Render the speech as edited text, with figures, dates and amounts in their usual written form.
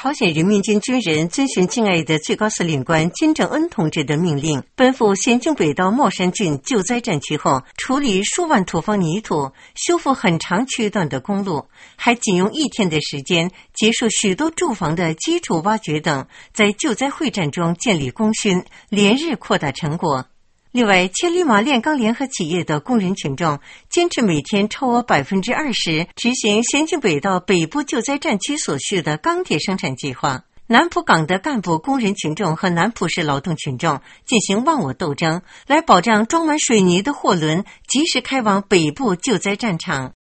朝鲜人民军军人遵循敬爱的最高司令官金正恩同志的命令，奔赴咸镜北道茂山郡救灾战区后，处理数万土方泥土，修复很长区段的公路，还仅用1天的时间结束许多住房的基础挖掘等，在救灾会战中建立功勋，连日扩大成果。另外，千里马炼钢联合企业的工人群众坚持每天超额20%执行咸镜北道北部救灾战区所需的钢铁生产计划。南浦港的干部工人群众和南浦市劳动群众进行忘我斗争，来保障装满水泥的货轮及时开往北部救灾战场。